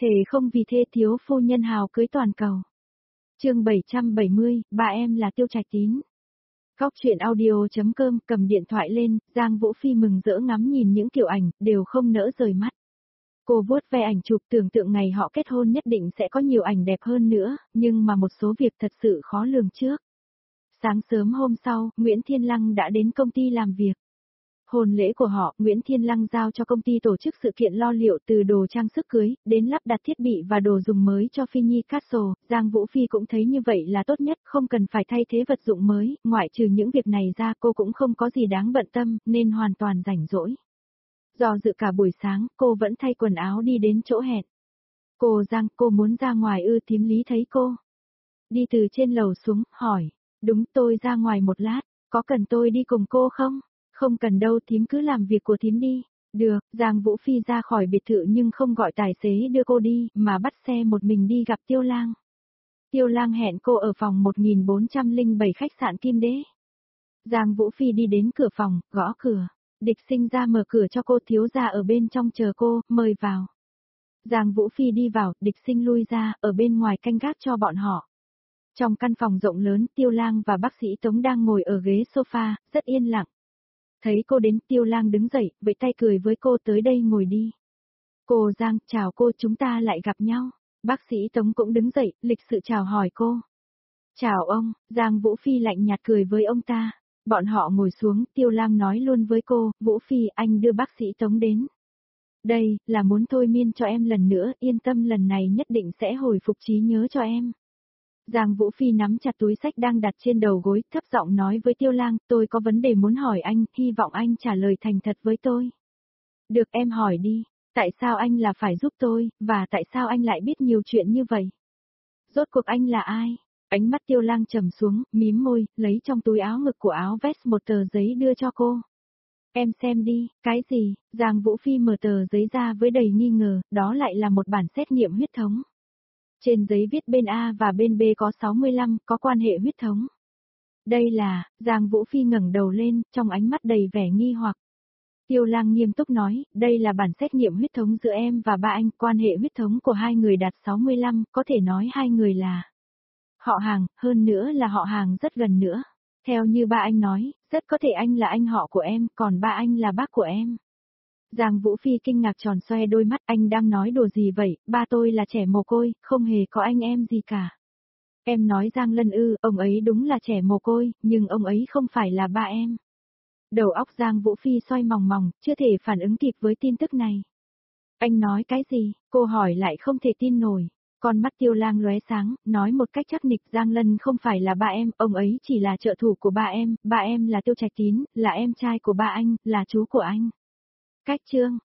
Thề không vì thê thiếu phu nhân hào cưới toàn cầu. Chương 770, ba em là Tiêu Trạch Tín. Cóc truyện audio.com, cầm điện thoại lên, Giang Vũ Phi mừng rỡ ngắm nhìn những kiểu ảnh, đều không nỡ rời mắt. Cô vuốt ve ảnh chụp tưởng tượng ngày họ kết hôn nhất định sẽ có nhiều ảnh đẹp hơn nữa, nhưng mà một số việc thật sự khó lường trước. Sáng sớm hôm sau, Nguyễn Thiên Lăng đã đến công ty làm việc. Hôn lễ của họ, Nguyễn Thiên Lăng giao cho công ty tổ chức sự kiện lo liệu từ đồ trang sức cưới, đến lắp đặt thiết bị và đồ dùng mới cho Phi Nhi Castle. Giang Vũ Phi cũng thấy như vậy là tốt nhất, không cần phải thay thế vật dụng mới, ngoại trừ những việc này ra cô cũng không có gì đáng bận tâm, nên hoàn toàn rảnh rỗi. Do dự cả buổi sáng, cô vẫn thay quần áo đi đến chỗ hẹn. Cô Giang, cô muốn ra ngoài ư? Thím Lý thấy cô đi từ trên lầu xuống, hỏi. Đúng, tôi ra ngoài một lát, có cần tôi đi cùng cô không? Không cần đâu, thím cứ làm việc của thím đi. Được, Giang Vũ Phi ra khỏi biệt thự nhưng không gọi tài xế đưa cô đi, mà bắt xe một mình đi gặp Tiêu Lang. Tiêu Lang hẹn cô ở phòng 1407 khách sạn Kim Đế. Giang Vũ Phi đi đến cửa phòng, gõ cửa. Địch Sinh ra mở cửa cho cô, thiếu gia ở bên trong chờ cô, mời vào. Giang Vũ Phi đi vào, Địch Sinh lui ra, ở bên ngoài canh gác cho bọn họ. Trong căn phòng rộng lớn, Tiêu Lang và bác sĩ Tống đang ngồi ở ghế sofa, rất yên lặng. Thấy cô đến, Tiêu Lang đứng dậy, vẫy tay cười với cô, tới đây ngồi đi. Cô Giang, chào cô, chúng ta lại gặp nhau. Bác sĩ Tống cũng đứng dậy, lịch sự chào hỏi cô. Chào ông, Giang Vũ Phi lạnh nhạt cười với ông ta. Bọn họ ngồi xuống, Tiêu Lang nói luôn với cô, Vũ Phi, anh đưa bác sĩ Tống đến. Đây, là muốn thôi miên cho em lần nữa, yên tâm lần này nhất định sẽ hồi phục trí nhớ cho em. Giang Vũ Phi nắm chặt túi sách đang đặt trên đầu gối, thấp giọng nói với Tiêu Lang, tôi có vấn đề muốn hỏi anh, hy vọng anh trả lời thành thật với tôi. Được, em hỏi đi, tại sao anh là phải giúp tôi, và tại sao anh lại biết nhiều chuyện như vậy? Rốt cuộc anh là ai? Ánh mắt Tiêu Lang trầm xuống, mím môi, lấy trong túi áo ngực của áo vest một tờ giấy đưa cho cô. Em xem đi, cái gì? Giang Vũ Phi mở tờ giấy ra với đầy nghi ngờ, đó lại là một bản xét nghiệm huyết thống. Trên giấy viết bên A và bên B có 65, có quan hệ huyết thống. Đây là, Giang Vũ Phi ngẩng đầu lên, trong ánh mắt đầy vẻ nghi hoặc. Tiêu Lang nghiêm túc nói, đây là bản xét nghiệm huyết thống giữa em và ba anh, quan hệ huyết thống của hai người đạt 65, có thể nói hai người là họ hàng, hơn nữa là họ hàng rất gần nữa. Theo như ba anh nói, rất có thể anh là anh họ của em, còn ba anh là bác của em. Giang Vũ Phi kinh ngạc tròn xoe đôi mắt, anh đang nói đùa gì vậy, ba tôi là trẻ mồ côi, không hề có anh em gì cả. Em nói Giang Lân ư, ông ấy đúng là trẻ mồ côi, nhưng ông ấy không phải là ba em. Đầu óc Giang Vũ Phi xoay mòng mòng, chưa thể phản ứng kịp với tin tức này. Anh nói cái gì, cô hỏi lại không thể tin nổi. Con mắt Tiêu Lang lóe sáng, nói một cách chắc nịch, Giang Lân không phải là ba em, ông ấy chỉ là trợ thủ của ba em là Tiêu Trạch Tín, là em trai của ba anh, là chú của anh. Cách chương,